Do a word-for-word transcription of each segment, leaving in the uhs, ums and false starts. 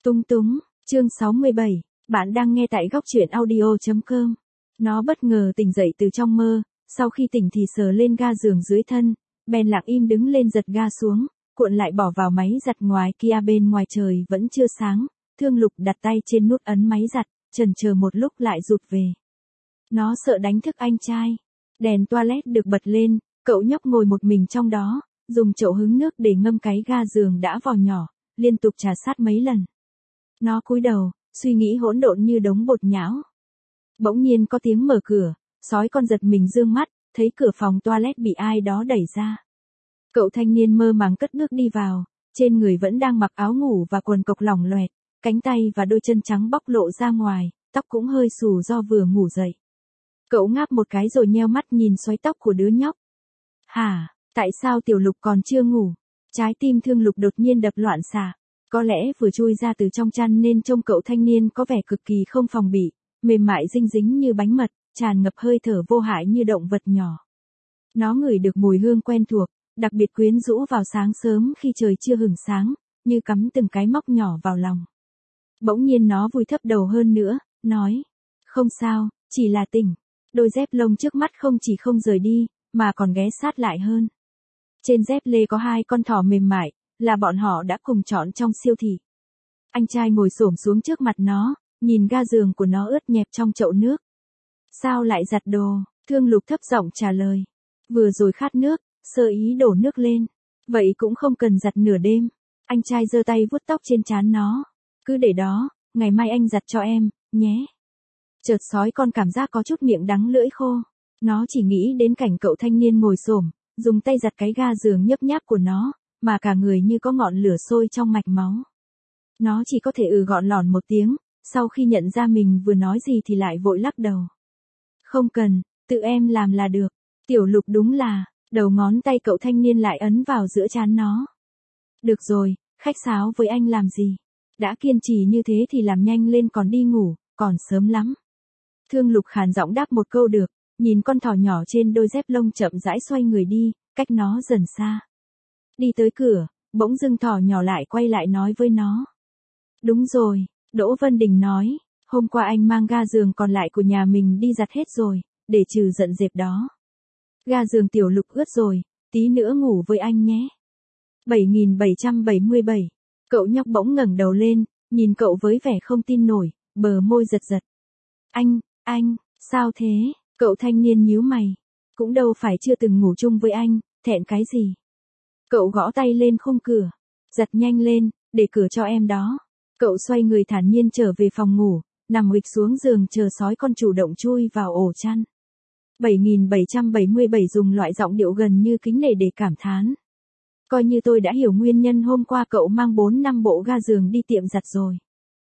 Túng túng, chương sáu mươi bảy, bạn đang nghe tại góc truyện audio.com. Nó bất ngờ tỉnh dậy từ trong mơ, sau khi tỉnh thì sờ lên ga giường dưới thân, bèn lặng im đứng lên giật ga xuống, cuộn lại bỏ vào máy giặt ngoài kia. Bên ngoài trời vẫn chưa sáng, Thương Lục đặt tay trên nút ấn máy giặt, chần chờ một lúc lại rụt về. Nó sợ đánh thức anh trai. Đèn toilet được bật lên, cậu nhóc ngồi một mình trong đó, dùng chậu hứng nước để ngâm cái ga giường đã vò nhỏ, liên tục trà sát mấy lần. Nó cúi đầu, suy nghĩ hỗn độn như đống bột nhão. Bỗng nhiên có tiếng mở cửa, sói con giật mình dương mắt, thấy cửa phòng toilet bị ai đó đẩy ra. Cậu thanh niên mơ màng cất bước đi vào, trên người vẫn đang mặc áo ngủ và quần cộc lỏng loẹt, cánh tay và đôi chân trắng bóc lộ ra ngoài, tóc cũng hơi xù do vừa ngủ dậy. Cậu ngáp một cái rồi nheo mắt nhìn xoáy tóc của đứa nhóc. Hả, tại sao Tiểu Lục còn chưa ngủ? Trái tim Thương Lục đột nhiên đập loạn xạ. Có lẽ vừa chui ra từ trong chăn nên trông cậu thanh niên có vẻ cực kỳ không phòng bị, mềm mại dinh dính như bánh mật, tràn ngập hơi thở vô hại như động vật nhỏ. Nó ngửi được mùi hương quen thuộc, đặc biệt quyến rũ vào sáng sớm khi trời chưa hửng sáng, như cắm từng cái móc nhỏ vào lòng. Bỗng nhiên nó vùi thấp đầu hơn nữa, nói, không sao, chỉ là tỉnh. Đôi dép lông trước mắt không chỉ không rời đi, mà còn ghé sát lại hơn. Trên dép lê có hai con thỏ mềm mại, là bọn họ đã cùng chọn trong siêu thị. Anh trai ngồi xổm xuống trước mặt nó, nhìn ga giường của nó ướt nhẹp trong chậu nước. Sao lại giặt đồ? Thương Lục thấp giọng trả lời. Vừa rồi khát nước, sơ ý đổ nước lên. Vậy cũng không cần giặt nửa đêm. Anh trai giơ tay vuốt tóc trên trán nó. Cứ để đó, ngày mai anh giặt cho em, nhé. Chợt sói con cảm giác có chút miệng đắng lưỡi khô. Nó chỉ nghĩ đến cảnh cậu thanh niên ngồi xổm, dùng tay giặt cái ga giường nhấp nháp của nó, mà cả người như có ngọn lửa sôi trong mạch máu. Nó chỉ có thể ừ gọn lỏn một tiếng, sau khi nhận ra mình vừa nói gì thì lại vội lắc đầu. Không cần, tự em làm là được. Tiểu Lục đúng là, đầu ngón tay cậu thanh niên lại ấn vào giữa trán nó. Được rồi, khách sáo với anh làm gì? Đã kiên trì như thế thì làm nhanh lên còn đi ngủ, còn sớm lắm. Thương Lục khàn giọng đáp một câu được, nhìn con thỏ nhỏ trên đôi dép lông chậm rãi xoay người đi, cách nó dần xa. Đi tới cửa, bỗng dưng thỏ nhỏ lại quay lại nói với nó. Đúng rồi, Đỗ Vân Đình nói, hôm qua anh mang ga giường còn lại của nhà mình đi giặt hết rồi, để trừ giận dẹp đó. Ga giường Tiểu Lục ướt rồi, tí nữa ngủ với anh nhé. bảy nghìn bảy trăm bảy mươi bảy. Cậu nhóc bỗng ngẩng đầu lên, nhìn cậu với vẻ không tin nổi, bờ môi giật giật. Anh, anh, sao thế? Cậu thanh niên nhíu mày. Cũng đâu phải chưa từng ngủ chung với anh, thẹn cái gì? Cậu gõ tay lên khung cửa. Giặt nhanh lên, để cửa cho em đó. Cậu xoay người thản nhiên trở về phòng ngủ, nằm huỵch xuống giường chờ sói con chủ động chui vào ổ chăn. bảy nghìn bảy trăm bảy mươi bảy dùng loại giọng điệu gần như kính nể để cảm thán. Coi như tôi đã hiểu nguyên nhân hôm qua cậu mang bốn năm bộ ga giường đi tiệm giặt rồi.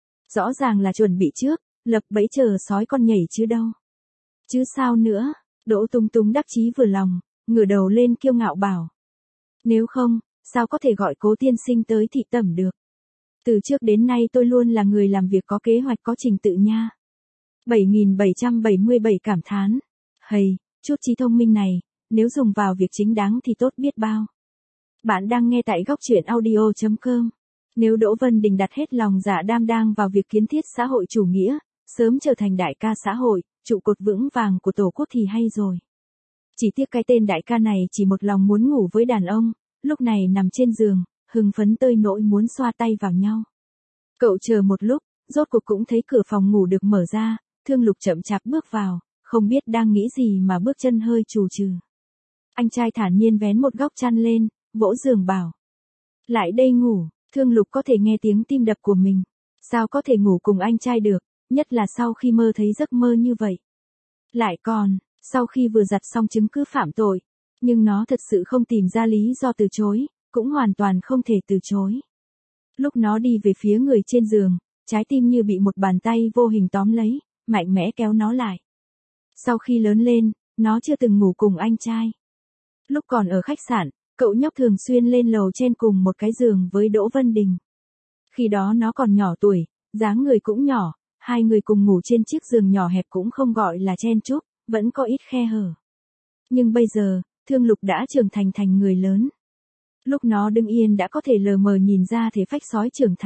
Rõ ràng là chuẩn bị trước, lập bẫy chờ sói con nhảy chứ đâu. Chứ sao nữa? Đỗ Túng Túng đắc chí vừa lòng, ngửa đầu lên kiêu ngạo bảo. Nếu không, sao có thể gọi Cố tiên sinh tới thị tẩm được? Từ trước đến nay tôi luôn là người làm việc có kế hoạch có trình tự nha. bảy nghìn bảy trăm bảy mươi bảy cảm thán. Hầy, chút trí thông minh này, nếu dùng vào việc chính đáng thì tốt biết bao. Bạn đang nghe tại góc truyện audio.com. Nếu Đỗ Vân Đình đặt hết lòng dạ đam đang vào việc kiến thiết xã hội chủ nghĩa, sớm trở thành đại ca xã hội, trụ cột vững vàng của Tổ quốc thì hay rồi. Chỉ tiếc cái tên đại ca này chỉ một lòng muốn ngủ với đàn ông, lúc này nằm trên giường, hưng phấn tơi nỗi muốn xoa tay vào nhau. Cậu chờ một lúc, rốt cuộc cũng thấy cửa phòng ngủ được mở ra, Thương Lục chậm chạp bước vào, không biết đang nghĩ gì mà bước chân hơi trù trừ. Anh trai thản nhiên vén một góc chăn lên, vỗ giường bảo. Lại đây ngủ. Thương Lục có thể nghe tiếng tim đập của mình. Sao có thể ngủ cùng anh trai được, nhất là sau khi mơ thấy giấc mơ như vậy. Lại còn, sau khi vừa giặt xong chứng cứ phạm tội. Nhưng nó thật sự không tìm ra lý do từ chối, cũng hoàn toàn không thể từ chối. Lúc nó đi về phía người trên giường, trái tim như bị một bàn tay vô hình tóm lấy, mạnh mẽ kéo nó lại. Sau khi lớn lên, nó chưa từng ngủ cùng anh trai. Lúc còn ở khách sạn, cậu nhóc thường xuyên lên lầu trên cùng một cái giường với Đỗ Vân Đình. Khi đó nó còn nhỏ tuổi, dáng người cũng nhỏ, hai người cùng ngủ trên chiếc giường nhỏ hẹp cũng không gọi là chen chúc, vẫn có ít khe hở. Nhưng bây giờ, Thương Lục đã trưởng thành thành người lớn. Lúc nó đứng yên đã có thể lờ mờ nhìn ra thể phách sói trưởng thành,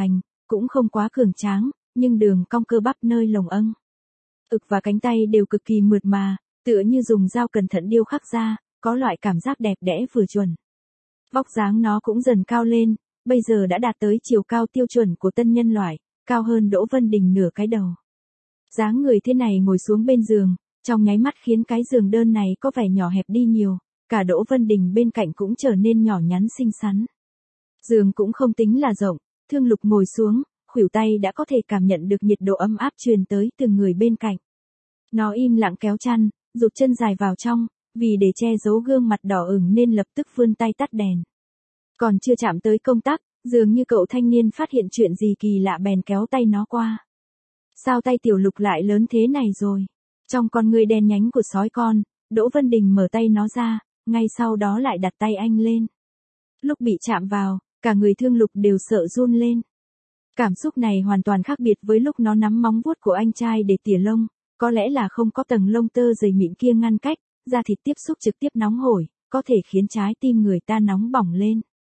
cũng không quá cường tráng, nhưng đường cong cơ bắp nơi lồng âng, ực và cánh tay đều cực kỳ mượt mà, tựa như dùng dao cẩn thận điêu khắc ra, có loại cảm giác đẹp đẽ vừa chuẩn. Vóc dáng nó cũng dần cao lên, bây giờ đã đạt tới chiều cao tiêu chuẩn của tân nhân loại, cao hơn Đỗ Vân Đình nửa cái đầu. Dáng người thế này ngồi xuống bên giường, trong nháy mắt khiến cái giường đơn này có vẻ nhỏ hẹp đi nhiều, cả Đỗ Vân Đình bên cạnh cũng trở nên nhỏ nhắn xinh xắn. Giường cũng không tính là rộng, Thương Lục ngồi xuống, khuỷu tay đã có thể cảm nhận được nhiệt độ ấm áp truyền tới từng người bên cạnh. Nó im lặng kéo chăn, rụt chân dài vào trong, vì để che giấu gương mặt đỏ ửng nên lập tức vươn tay tắt đèn. Còn chưa chạm tới công tắc, dường như cậu thanh niên phát hiện chuyện gì kỳ lạ bèn kéo tay nó qua. Sao tay Tiểu Lục lại lớn thế này rồi? Trong con ngươi đen nhánh của sói con, Đỗ Vân Đình mở tay nó ra, ngay sau đó lại đặt tay anh lên. Lúc bị chạm vào, cả người Thương Lục đều sợ run lên. Cảm xúc này hoàn toàn khác biệt với lúc nó nắm móng vuốt của anh trai để tỉa lông, có lẽ là không có tầng lông tơ dày mịn kia ngăn cách, da thịt tiếp xúc trực tiếp nóng hổi, có thể khiến trái tim người ta nóng bỏng lên.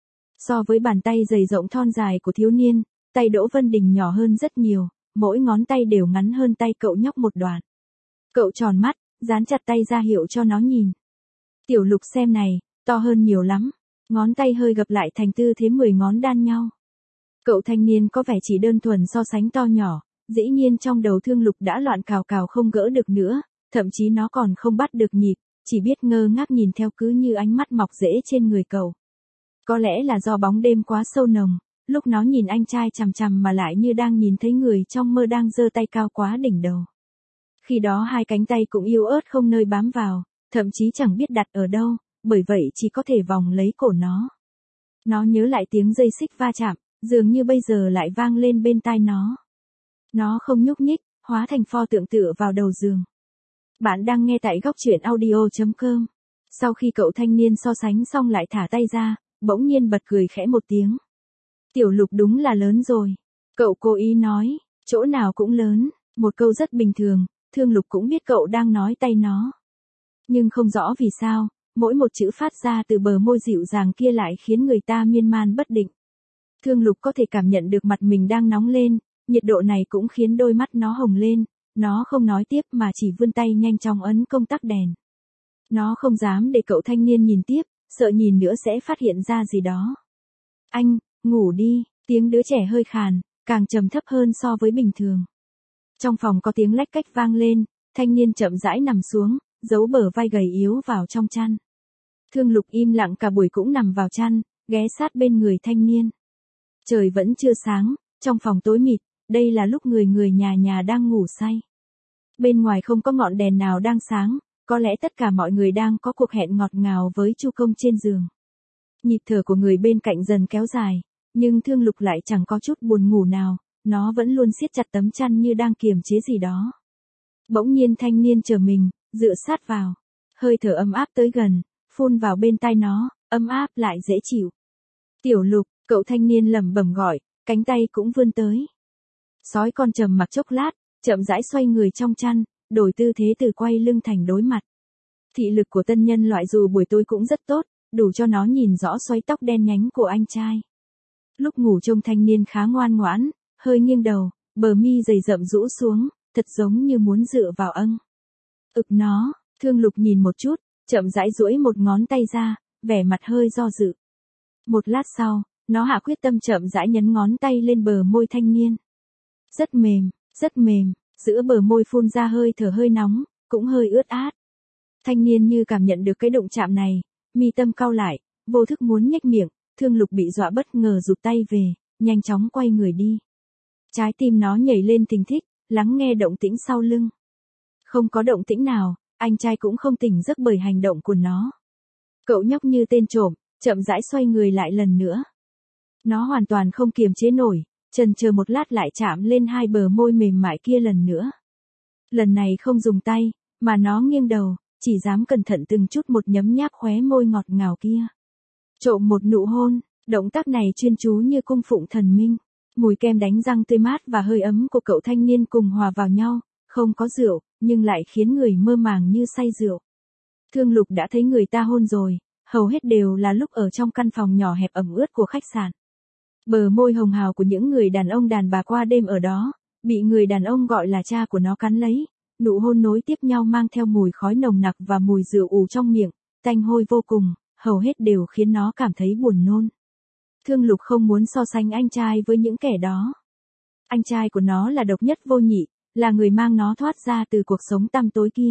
So với bàn tay dày rộng thon dài của thiếu niên, tay Đỗ Vân Đình nhỏ hơn rất nhiều, mỗi ngón tay đều ngắn hơn tay cậu nhóc một đoạn. Cậu tròn mắt, dán chặt tay ra hiệu cho nó nhìn. Tiểu Lục xem này, to hơn nhiều lắm, ngón tay hơi gập lại thành tư thế mười ngón đan nhau. Cậu thanh niên có vẻ chỉ đơn thuần so sánh to nhỏ, dĩ nhiên trong đầu Thương Lục đã loạn cào cào không gỡ được nữa, thậm chí nó còn không bắt được nhịp, chỉ biết ngơ ngác nhìn theo cứ như ánh mắt mọc rễ trên người cậu. Có lẽ là do bóng đêm quá sâu nồng, lúc nó nhìn anh trai chằm chằm mà lại như đang nhìn thấy người trong mơ đang giơ tay cao quá đỉnh đầu. Khi đó hai cánh tay cũng yếu ớt không nơi bám vào, thậm chí chẳng biết đặt ở đâu, bởi vậy chỉ có thể vòng lấy cổ nó. Nó nhớ lại tiếng dây xích va chạm, dường như bây giờ lại vang lên bên tai nó. Nó không nhúc nhích, hóa thành pho tượng tựa vào đầu giường. Bạn đang nghe tại góc truyện audio chấm com. Sau khi cậu thanh niên so sánh xong lại thả tay ra, bỗng nhiên bật cười khẽ một tiếng. Tiểu Lục đúng là lớn rồi. Cậu cố ý nói, chỗ nào cũng lớn, một câu rất bình thường, Thương Lục cũng biết cậu đang nói tay nó. Nhưng không rõ vì sao, mỗi một chữ phát ra từ bờ môi dịu dàng kia lại khiến người ta miên man bất định. Thương Lục có thể cảm nhận được mặt mình đang nóng lên, nhiệt độ này cũng khiến đôi mắt nó hồng lên, nó không nói tiếp mà chỉ vươn tay nhanh chóng ấn công tắc đèn. Nó không dám để cậu thanh niên nhìn tiếp, sợ nhìn nữa sẽ phát hiện ra gì đó. Anh, ngủ đi, tiếng đứa trẻ hơi khàn, càng trầm thấp hơn so với bình thường. Trong phòng có tiếng lách cách vang lên, thanh niên chậm rãi nằm xuống, giấu bờ vai gầy yếu vào trong chăn. Thương Lục im lặng cả buổi cũng nằm vào chăn, ghé sát bên người thanh niên. Trời vẫn chưa sáng, trong phòng tối mịt, đây là lúc người người nhà nhà đang ngủ say. Bên ngoài không có ngọn đèn nào đang sáng, có lẽ tất cả mọi người đang có cuộc hẹn ngọt ngào với Chu Công trên giường. Nhịp thở của người bên cạnh dần kéo dài, nhưng Thương Lục lại chẳng có chút buồn ngủ nào, nó vẫn luôn siết chặt tấm chăn như đang kiềm chế gì đó. Bỗng nhiên thanh niên trở mình, dựa sát vào, hơi thở ấm áp tới gần, phun vào bên tai nó, ấm áp lại dễ chịu. Tiểu Lục, cậu thanh niên lẩm bẩm gọi, cánh tay cũng vươn tới. Sói con trầm mặc chốc lát, chậm rãi xoay người trong chăn, đổi tư thế từ quay lưng thành đối mặt. Thị lực của tân nhân loại dù buổi tối cũng rất tốt, đủ cho nó nhìn rõ xoáy tóc đen nhánh của anh trai. Lúc ngủ trông thanh niên khá ngoan ngoãn, hơi nghiêng đầu, bờ mi dày rậm rũ xuống, thật giống như muốn dựa vào âng. Ực nó, Thương Lục nhìn một chút, chậm rãi duỗi một ngón tay ra, vẻ mặt hơi do dự. Một lát sau, nó hạ quyết tâm chậm rãi nhấn ngón tay lên bờ môi thanh niên. Rất mềm, rất mềm, giữa bờ môi phun ra hơi thở hơi nóng, cũng hơi ướt át. Thanh niên như cảm nhận được cái đụng chạm này, mi tâm cau lại, vô thức muốn nhếch miệng, Thương Lục bị dọa bất ngờ rụt tay về, nhanh chóng quay người đi. Trái tim nó nhảy lên thình thịch, lắng nghe động tĩnh sau lưng. Không có động tĩnh nào, anh trai cũng không tỉnh giấc bởi hành động của nó. Cậu nhóc như tên trộm, chậm rãi xoay người lại lần nữa. Nó hoàn toàn không kiềm chế nổi, chần chờ một lát lại chạm lên hai bờ môi mềm mại kia lần nữa. Lần này không dùng tay, mà nó nghiêng đầu, chỉ dám cẩn thận từng chút một nhấm nháp khóe môi ngọt ngào kia. Trộm một nụ hôn, động tác này chuyên chú như cung phụng thần minh. Mùi kem đánh răng tươi mát và hơi ấm của cậu thanh niên cùng hòa vào nhau, không có rượu, nhưng lại khiến người mơ màng như say rượu. Thương Lục đã thấy người ta hôn rồi, hầu hết đều là lúc ở trong căn phòng nhỏ hẹp ẩm ướt của khách sạn. Bờ môi hồng hào của những người đàn ông đàn bà qua đêm ở đó, bị người đàn ông gọi là cha của nó cắn lấy, nụ hôn nối tiếp nhau mang theo mùi khói nồng nặc và mùi rượu ù trong miệng, tanh hôi vô cùng, hầu hết đều khiến nó cảm thấy buồn nôn. Thương Lục không muốn so sánh anh trai với những kẻ đó. Anh trai của nó là độc nhất vô nhị, là người mang nó thoát ra từ cuộc sống tăm tối kia.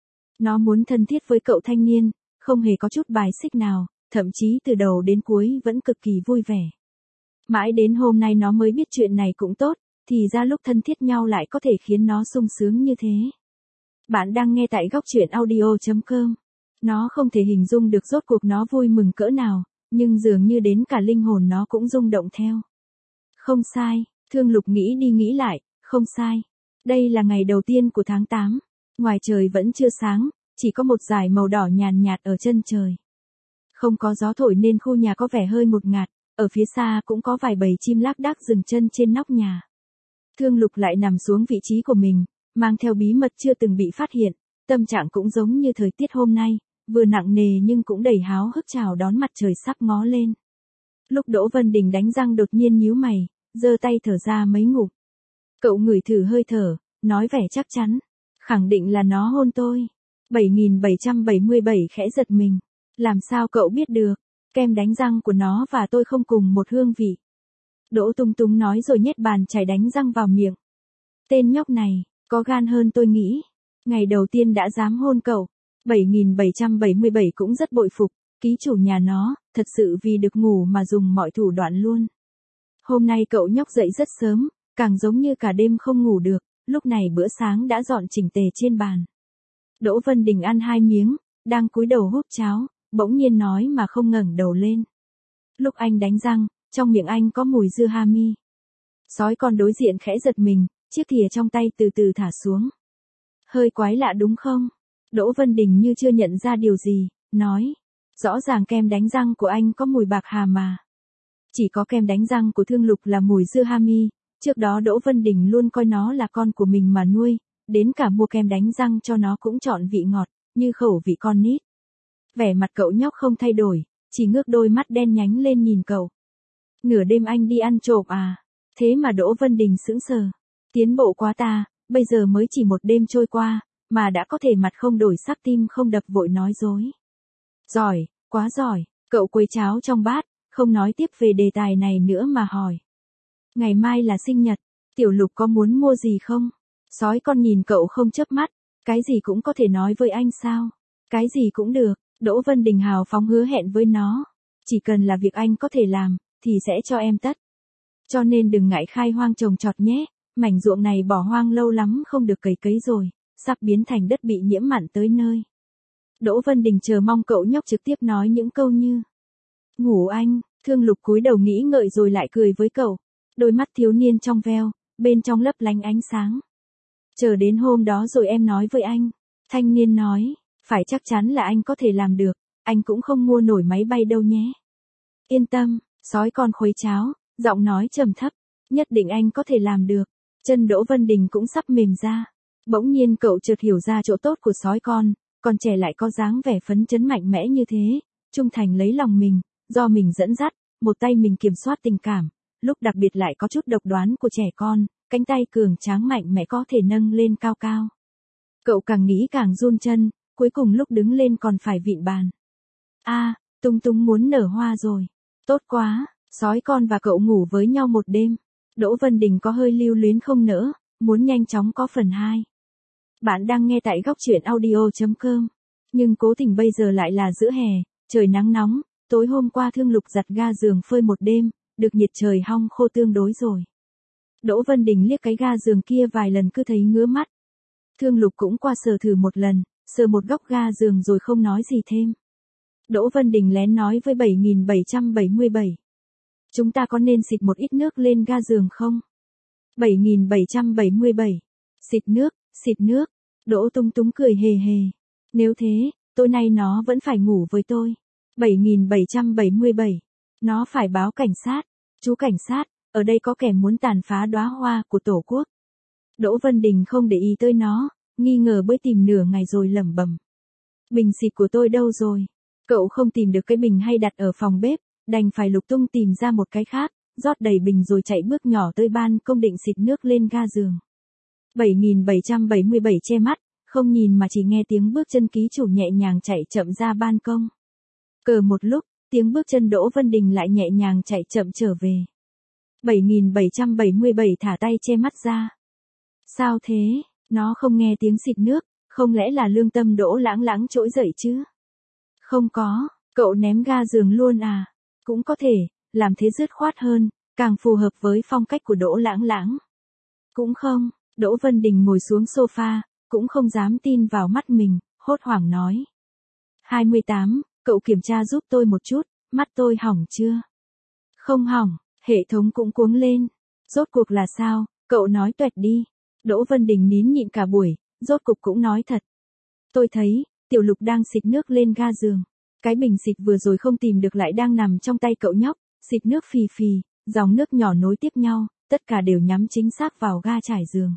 Nó muốn thân thiết với cậu thanh niên, không hề có chút bài xích nào, thậm chí từ đầu đến cuối vẫn cực kỳ vui vẻ. Mãi đến hôm nay nó mới biết chuyện này cũng tốt, thì ra lúc thân thiết nhau lại có thể khiến nó sung sướng như thế. Bạn đang nghe tại góc truyện audio chấm com. Nó không thể hình dung được rốt cuộc nó vui mừng cỡ nào, nhưng dường như đến cả linh hồn nó cũng rung động theo. Không sai, Thương Lục nghĩ đi nghĩ lại, không sai. Đây là ngày đầu tiên của tháng tám. Ngoài trời vẫn chưa sáng, chỉ có một dải màu đỏ nhàn nhạt ở chân trời. Không có gió thổi nên khu nhà có vẻ hơi ngột ngạt, ở phía xa cũng có vài bầy chim lác đác dừng chân trên nóc nhà. Thương Lục lại nằm xuống vị trí của mình, mang theo bí mật chưa từng bị phát hiện, tâm trạng cũng giống như thời tiết hôm nay, vừa nặng nề nhưng cũng đầy háo hức chào đón mặt trời sắp ngó lên. Lúc Đỗ Vân Đình đánh răng đột nhiên nhíu mày, giơ tay thở ra mấy ngụm. Cậu ngửi thử hơi thở, nói vẻ chắc chắn, khẳng định là nó hôn tôi. bảy nghìn bảy trăm bảy mươi bảy khẽ giật mình, làm sao cậu biết được, kem đánh răng của nó và tôi không cùng một hương vị. Đỗ Tung Tung nói rồi nhét bàn chải đánh răng vào miệng. Tên nhóc này, có gan hơn tôi nghĩ. Ngày đầu tiên đã dám hôn cậu. bảy nghìn bảy trăm bảy mươi bảy cũng rất bội phục, ký chủ nhà nó, thật sự vì được ngủ mà dùng mọi thủ đoạn luôn. Hôm nay cậu nhóc dậy rất sớm, càng giống như cả đêm không ngủ được, lúc này bữa sáng đã dọn chỉnh tề trên bàn. Đỗ Vân Đình ăn hai miếng, đang cúi đầu húp cháo, bỗng nhiên nói mà không ngẩng đầu lên. Lúc anh đánh răng, trong miệng anh có mùi dưa hami. Sói con đối diện khẽ giật mình, chiếc thìa trong tay từ từ thả xuống. Hơi quái lạ đúng không? Đỗ Vân Đình như chưa nhận ra điều gì, nói. Rõ ràng kem đánh răng của anh có mùi bạc hà mà. Chỉ có kem đánh răng của Thương Lục là mùi dưa hami, trước đó Đỗ Vân Đình luôn coi nó là con của mình mà nuôi, đến cả mua kem đánh răng cho nó cũng chọn vị ngọt, như khẩu vị con nít. Vẻ mặt cậu nhóc không thay đổi, chỉ ngước đôi mắt đen nhánh lên nhìn cậu. Nửa đêm anh đi ăn trộm à? Thế mà Đỗ Vân Đình sững sờ. Tiến bộ quá ta, bây giờ mới chỉ một đêm trôi qua, mà đã có thể mặt không đổi sắc tim không đập vội nói dối. Giỏi, quá giỏi, cậu quấy cháo trong bát, không nói tiếp về đề tài này nữa mà hỏi. Ngày mai là sinh nhật, Tiểu Lục có muốn mua gì không? Sói con nhìn cậu không chớp mắt, cái gì cũng có thể nói với anh sao? Cái gì cũng được, Đỗ Vân Đình hào phóng hứa hẹn với nó. Chỉ cần là việc anh có thể làm, thì sẽ cho em tất. Cho nên đừng ngại khai hoang trồng trọt nhé, mảnh ruộng này bỏ hoang lâu lắm không được cày cấy rồi, sắp biến thành đất bị nhiễm mặn tới nơi. Đỗ Vân Đình chờ mong cậu nhóc trực tiếp nói những câu như. Ngủ anh, Thương Lục cúi đầu nghĩ ngợi rồi lại cười với cậu. Đôi mắt thiếu niên trong veo, bên trong lấp lánh ánh sáng. Chờ đến hôm đó rồi em nói với anh. Thanh niên nói, phải chắc chắn là anh có thể làm được, anh cũng không mua nổi máy bay đâu nhé. Yên tâm, sói con khuấy cháo, giọng nói trầm thấp, nhất định anh có thể làm được. Chân Đỗ Vân Đình cũng sắp mềm ra. Bỗng nhiên cậu chợt hiểu ra chỗ tốt của sói con, còn trẻ lại có dáng vẻ phấn chấn mạnh mẽ như thế, trung thành lấy lòng mình, do mình dẫn dắt, một tay mình kiểm soát tình cảm, lúc đặc biệt lại có chút độc đoán của trẻ con, cánh tay cường tráng mạnh mẽ có thể nâng lên cao cao. Cậu càng nghĩ càng run chân, cuối cùng lúc đứng lên còn phải vịn bàn. A, à, Tung Tung muốn nở hoa rồi. Tốt quá, sói con và cậu ngủ với nhau một đêm. Đỗ Vân Đình có hơi lưu luyến không nỡ, muốn nhanh chóng có phần hai. Bạn đang nghe tại góc truyện audio chấm com. Nhưng cố tình bây giờ lại là giữa hè, trời nắng nóng, tối hôm qua Thương Lục giặt ga giường phơi một đêm, được nhiệt trời hong khô tương đối rồi. Đỗ Vân Đình liếc cái ga giường kia vài lần cứ thấy ngứa mắt. Thương Lục cũng qua sờ thử một lần, sờ một góc ga giường rồi không nói gì thêm. Đỗ Vân Đình lén nói với bảy nghìn bảy trăm bảy mươi bảy. Chúng ta có nên xịt một ít nước lên ga giường không? bảy nghìn bảy trăm bảy mươi bảy. Xịt nước, xịt nước. Đỗ Tung Tung cười hề hề. Nếu thế, tối nay nó vẫn phải ngủ với tôi. bảy nghìn bảy trăm bảy mươi bảy. Nó phải báo cảnh sát. Chú cảnh sát, ở đây có kẻ muốn tàn phá đóa hoa của Tổ quốc. Đỗ Vân Đình không để ý tới nó, nghi ngờ bới tìm nửa ngày rồi lẩm bẩm. Bình xịt của tôi đâu rồi? Cậu không tìm được cái bình hay đặt ở phòng bếp, đành phải lục tung tìm ra một cái khác, rót đầy bình rồi chạy bước nhỏ tới ban công định xịt nước lên ga giường. bảy nghìn bảy trăm bảy mươi bảy che mắt, không nhìn mà chỉ nghe tiếng bước chân ký chủ nhẹ nhàng chạy chậm ra ban công. Cờ một lúc, tiếng bước chân Đỗ Vân Đình lại nhẹ nhàng chạy chậm trở về. bảy nghìn bảy trăm bảy mươi bảy thả tay che mắt ra. Sao thế, nó không nghe tiếng xịt nước, không lẽ là lương tâm Đỗ Lãng Lãng trỗi dậy chứ? Không có, cậu ném ga giường luôn à? Cũng có thể, làm thế dứt khoát hơn, càng phù hợp với phong cách của Đỗ Lãng Lãng. Cũng không, Đỗ Vân Đình ngồi xuống sofa, cũng không dám tin vào mắt mình, hốt hoảng nói. hai mươi tám, cậu kiểm tra giúp tôi một chút, mắt tôi hỏng chưa? Không hỏng, hệ thống cũng cuống lên. Rốt cuộc là sao, cậu nói tuẹt đi. Đỗ Vân Đình nín nhịn cả buổi, rốt cục cũng nói thật. Tôi thấy, Tiểu Lục đang xịt nước lên ga giường. Cái bình xịt vừa rồi không tìm được lại đang nằm trong tay cậu nhóc, xịt nước phì phì, dòng nước nhỏ nối tiếp nhau, tất cả đều nhắm chính xác vào ga trải giường.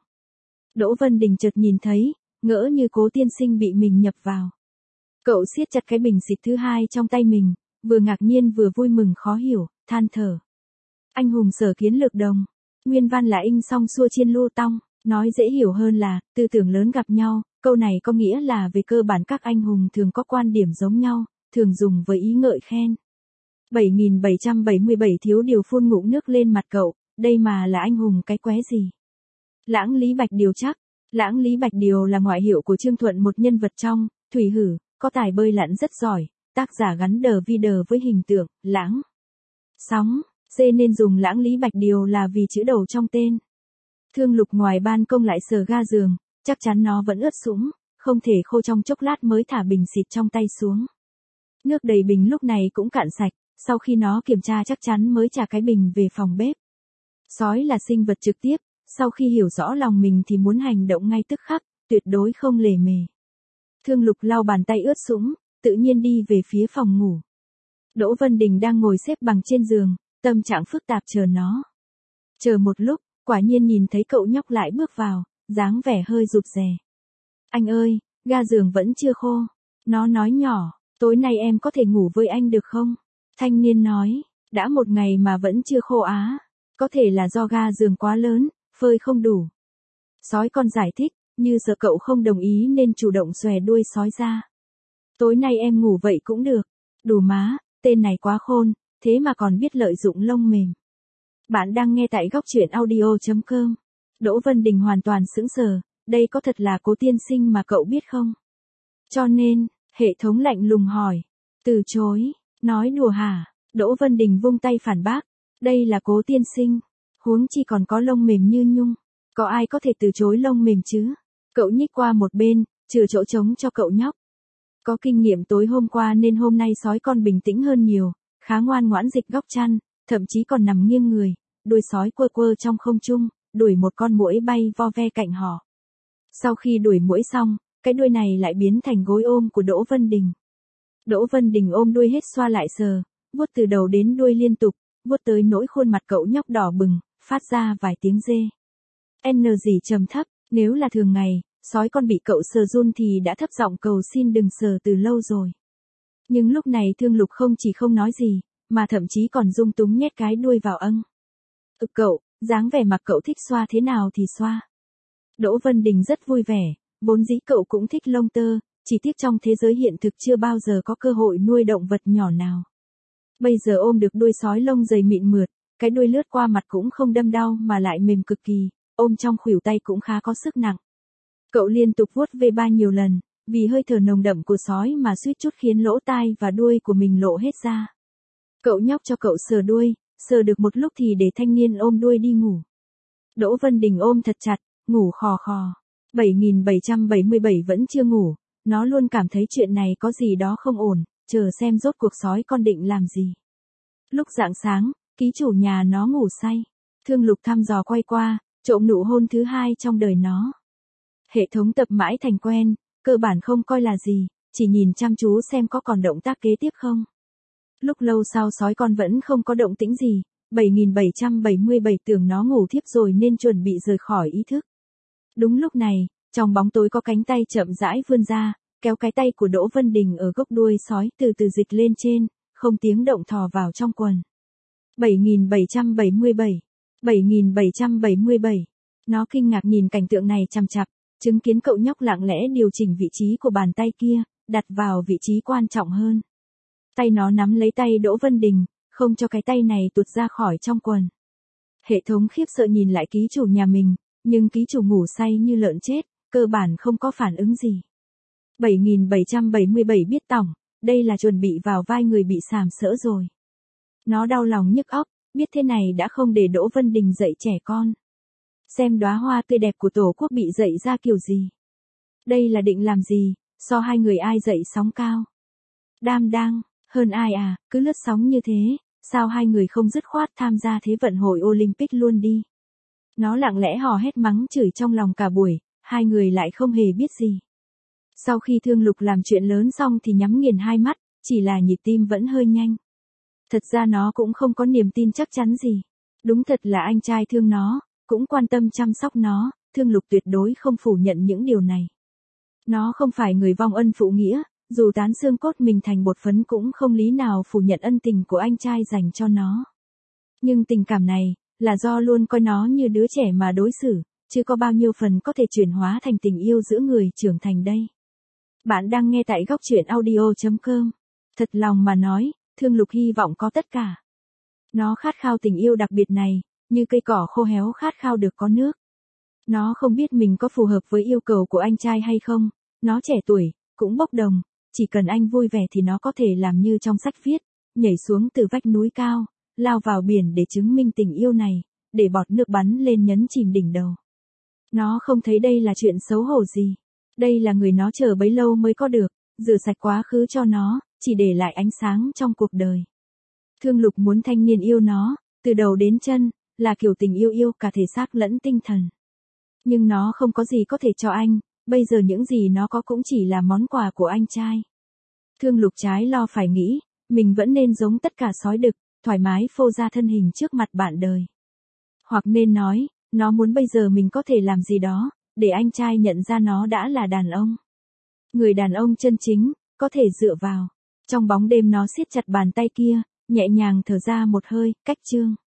Đỗ Vân Đình chợt nhìn thấy, ngỡ như Cố tiên sinh bị mình nhập vào. Cậu siết chặt cái bình xịt thứ hai trong tay mình, vừa ngạc nhiên vừa vui mừng khó hiểu, than thở. Anh hùng sở kiến lược đồng, nguyên văn là in song xua chiên lu tong, nói dễ hiểu hơn là, tư tưởng lớn gặp nhau, câu này có nghĩa là về cơ bản các anh hùng thường có quan điểm giống nhau, thường dùng với ý ngợi khen. bảy nghìn bảy trăm bảy mươi bảy thiếu điều phun ngụm nước lên mặt cậu, đây mà là anh hùng cái qué gì? Lãng Lý Bạch Điều chắc, Lãng Lý Bạch Điều là ngoại hiệu của Trương Thuận, một nhân vật trong Thủy Hử, có tài bơi lặn rất giỏi, tác giả gắn đờ vi đờ với hình tượng Lãng Sóng, dê nên dùng Lãng Lý Bạch Điều là vì chữ đầu trong tên. Thương Lục ngoài ban công lại sờ ga giường, chắc chắn nó vẫn ướt sũng, không thể khô trong chốc lát mới thả bình xịt trong tay xuống. Nước đầy bình lúc này cũng cạn sạch, sau khi nó kiểm tra chắc chắn mới trả cái bình về phòng bếp. Sói là sinh vật trực tiếp, sau khi hiểu rõ lòng mình thì muốn hành động ngay tức khắc, tuyệt đối không lề mề. Thương Lục lau bàn tay ướt sũng, tự nhiên đi về phía phòng ngủ. Đỗ Vân Đình đang ngồi xếp bằng trên giường, tâm trạng phức tạp chờ nó. Chờ một lúc, quả nhiên nhìn thấy cậu nhóc lại bước vào, dáng vẻ hơi rụt rè. Anh ơi, ga giường vẫn chưa khô. Nó nói nhỏ, tối nay em có thể ngủ với anh được không? Thanh niên nói, đã một ngày mà vẫn chưa khô á. Có thể là do ga giường quá lớn, phơi không đủ. Sói con giải thích, như sợ cậu không đồng ý nên chủ động xòe đuôi sói ra. Tối nay em ngủ vậy cũng được. Đủ má, tên này quá khôn, thế mà còn biết lợi dụng lông mềm. Bạn đang nghe tại góc truyện audio chấm com. Đỗ Vân Đình hoàn toàn sững sờ, đây có thật là Cố tiên sinh mà cậu biết không? Cho nên, hệ thống lạnh lùng hỏi. Từ chối, nói đùa hả? Đỗ Vân Đình vung tay phản bác. Đây là Cố tiên sinh, huống chi còn có lông mềm như nhung. Có ai có thể từ chối lông mềm chứ? Cậu nhích qua một bên, trừ chỗ trống cho cậu nhóc. Có kinh nghiệm tối hôm qua nên hôm nay sói con bình tĩnh hơn nhiều, khá ngoan ngoãn dịch góc chăn, thậm chí còn nằm nghiêng người, đuôi sói quơ quơ trong không trung, đuổi một con muỗi bay vo ve cạnh họ. Sau khi đuổi muỗi xong, cái đuôi này lại biến thành gối ôm của Đỗ Vân Đình. Đỗ Vân Đình ôm đuôi hết xoa lại sờ, vuốt từ đầu đến đuôi liên tục, vuốt tới nỗi khuôn mặt cậu nhóc đỏ bừng, phát ra vài tiếng rê. N gì trầm thấp, nếu là thường ngày, sói con bị cậu sờ run thì đã thấp giọng cầu xin đừng sờ từ lâu rồi. Nhưng lúc này Thương Lục không chỉ không nói gì, mà thậm chí còn dung túng nhét cái đuôi vào âng. Ừ cậu, dáng vẻ mặc cậu thích xoa thế nào thì xoa. Đỗ Vân Đình rất vui vẻ, vốn dĩ cậu cũng thích lông tơ, chỉ tiếc trong thế giới hiện thực chưa bao giờ có cơ hội nuôi động vật nhỏ nào. Bây giờ ôm được đuôi sói lông dày mịn mượt, cái đuôi lướt qua mặt cũng không đâm đau mà lại mềm cực kỳ, ôm trong khuỷu tay cũng khá có sức nặng. Cậu liên tục vuốt ve ba nhiều lần, vì hơi thở nồng đậm của sói mà suýt chút khiến lỗ tai và đuôi của mình lộ hết ra. Cậu nhóc cho cậu sờ đuôi, sờ được một lúc thì để thanh niên ôm đuôi đi ngủ. Đỗ Vân Đình ôm thật chặt, ngủ khò khò. bảy nghìn bảy trăm bảy mươi bảy vẫn chưa ngủ, nó luôn cảm thấy chuyện này có gì đó không ổn, chờ xem rốt cuộc sói con định làm gì. Lúc rạng sáng, ký chủ nhà nó ngủ say. Thương Lục thăm dò quay qua, trộm nụ hôn thứ hai trong đời nó. Hệ thống tập mãi thành quen, cơ bản không coi là gì, chỉ nhìn chăm chú xem có còn động tác kế tiếp không. Lúc lâu sau sói con vẫn không có động tĩnh gì, bảy nghìn bảy trăm bảy mươi bảy tưởng nó ngủ thiếp rồi nên chuẩn bị rời khỏi ý thức. Đúng lúc này, trong bóng tối có cánh tay chậm rãi vươn ra, kéo cái tay của Đỗ Vân Đình ở gốc đuôi sói từ từ dịch lên trên, không tiếng động thò vào trong quần. bảy nghìn bảy trăm bảy mươi bảy, bảy nghìn bảy trăm bảy mươi bảy. Nó kinh ngạc nhìn cảnh tượng này chằm chằm, chứng kiến cậu nhóc lặng lẽ điều chỉnh vị trí của bàn tay kia, đặt vào vị trí quan trọng hơn. Tay nó nắm lấy tay Đỗ Vân Đình, không cho cái tay này tuột ra khỏi trong quần. Hệ thống khiếp sợ nhìn lại ký chủ nhà mình, nhưng ký chủ ngủ say như lợn chết, cơ bản không có phản ứng gì. bảy nghìn bảy trăm bảy mươi bảy biết tỏng, đây là chuẩn bị vào vai người bị sàm sỡ rồi. Nó đau lòng nhức óc, biết thế này đã không để Đỗ Vân Đình dạy trẻ con. Xem đóa hoa tươi đẹp của Tổ quốc bị dạy ra kiểu gì. Đây là định làm gì, so hai người ai dậy sóng cao. Đam đang, hơn ai à, cứ lướt sóng như thế, sao hai người không dứt khoát tham gia Thế vận hội Olympic luôn đi. Nó lặng lẽ hò hét mắng chửi trong lòng cả buổi, hai người lại không hề biết gì. Sau khi Thương Lục làm chuyện lớn xong thì nhắm nghiền hai mắt, chỉ là nhịp tim vẫn hơi nhanh. Thật ra nó cũng không có niềm tin chắc chắn gì. Đúng thật là anh trai thương nó, cũng quan tâm chăm sóc nó, Thương Lục tuyệt đối không phủ nhận những điều này. Nó không phải người vong ân phụ nghĩa, dù tán xương cốt mình thành bột phấn cũng không lý nào phủ nhận ân tình của anh trai dành cho nó. Nhưng tình cảm này, là do luôn coi nó như đứa trẻ mà đối xử, chứ có bao nhiêu phần có thể chuyển hóa thành tình yêu giữa người trưởng thành đây. Bạn đang nghe tại góc truyện audio chấm com. Thật lòng mà nói, Thương Lục hy vọng có tất cả. Nó khát khao tình yêu đặc biệt này, như cây cỏ khô héo khát khao được có nước. Nó không biết mình có phù hợp với yêu cầu của anh trai hay không, nó trẻ tuổi, cũng bốc đồng, chỉ cần anh vui vẻ thì nó có thể làm như trong sách viết, nhảy xuống từ vách núi cao, lao vào biển để chứng minh tình yêu này, để bọt nước bắn lên nhấn chìm đỉnh đầu. Nó không thấy đây là chuyện xấu hổ gì. Đây là người nó chờ bấy lâu mới có được, rửa sạch quá khứ cho nó, chỉ để lại ánh sáng trong cuộc đời. Thương Lục muốn thanh niên yêu nó, từ đầu đến chân, là kiểu tình yêu yêu cả thể xác lẫn tinh thần. Nhưng nó không có gì có thể cho anh, bây giờ những gì nó có cũng chỉ là món quà của anh trai. Thương Lục trái lo phải nghĩ, mình vẫn nên giống tất cả sói đực, thoải mái phô ra thân hình trước mặt bạn đời. Hoặc nên nói, nó muốn bây giờ mình có thể làm gì đó, để anh trai nhận ra nó đã là đàn ông. Người đàn ông chân chính, có thể dựa vào. Trong bóng đêm nó siết chặt bàn tay kia, nhẹ nhàng thở ra một hơi, cách chương.